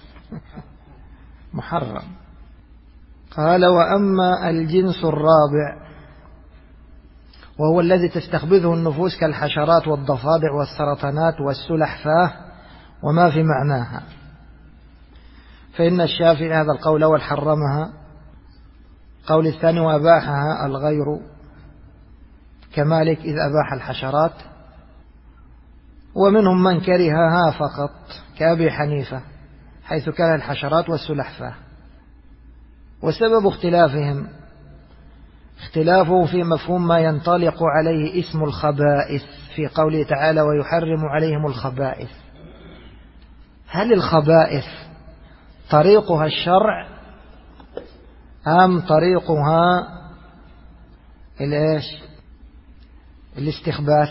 محرم. قال: وأما الجنس الرابع وهو الذي تستخبثه النفوس كالحشرات والضفادع والسرطانات والسلحفاة وما في معناها، فإن الشافعي هذا القول الأول حرمها. قول الثاني: وأباحها الغير كمالك إذ أباح الحشرات. ومنهم من كرهها فقط كأبي حنيفة حيث كره الحشرات والسلحفاة. وسبب اختلافهم اختلافه في مفهوم ما ينطلق عليه اسم الخبائث في قوله تعالى: ويحرم عليهم الخبائث. هل الخبائث طريقها الشرع أم طريقها الاستخباث؟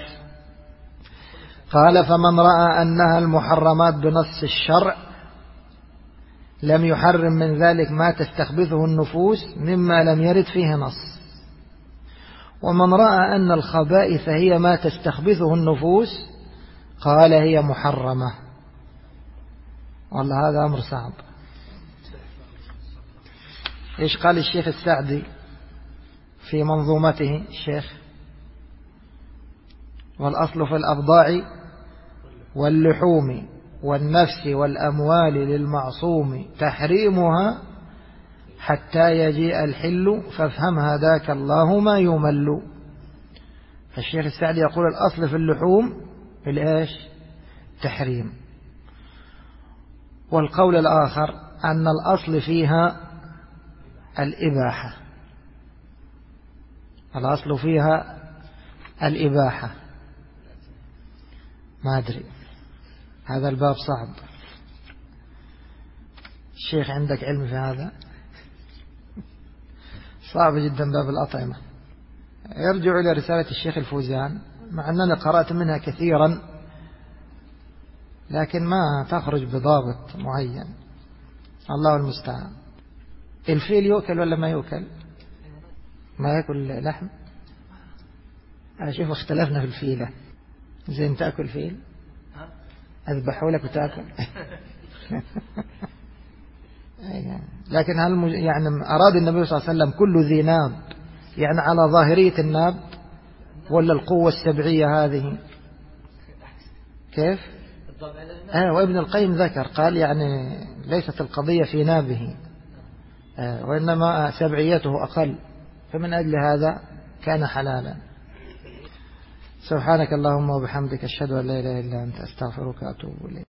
قال: فمن رأى أنها المحرمات بنص الشرع لم يحرم من ذلك ما تستخبثه النفوس مما لم يرد فيه نص. ومن رأى أن الخبائث هي ما تستخبثه النفوس قال هي محرمة. والله هذا أمر صعب. إيش قال الشيخ السعدي في منظومته الشيخ؟ والأصل في الأبضاع واللحوم والنفس والأموال للمعصوم تحريمها حتى يجيء الحل فافهم هداك الله ما يمل. فالشيخ السعدي يقول الأصل في اللحوم الإيش؟ تحريم. والقول الآخر أن الأصل فيها الإباحة، الأصل فيها الإباحة. ما أدري، هذا الباب صعب. الشيخ عندك علم في هذا؟ صعب جدا باب الأطعمة. يرجع إلى رسالة الشيخ الفوزان، مع أنني قرأت منها كثيرا لكن ما تخرج بضابط معين. الله المستعان. الفيل يؤكل ولا ما يؤكل؟ ما يأكل لحم؟ أشوف اختلفنا في الفيلة. زين تأكل فيل؟ أذبحه لك وتأكل. لكن هل يعني أراد النبي صلى الله عليه وسلم كل ذي ناب يعني على ظاهرية الناب ولا القوة السبعية هذه؟ كيف؟ وابن القيم ذكر قال يعني ليست القضية في نابه وإنما سبعيته أقل، فمن أجل هذا كان حلالا. سبحانك اللهم وبحمدك أشهد أن لا إله إلا أنت أستغفرك وأتوب إليك.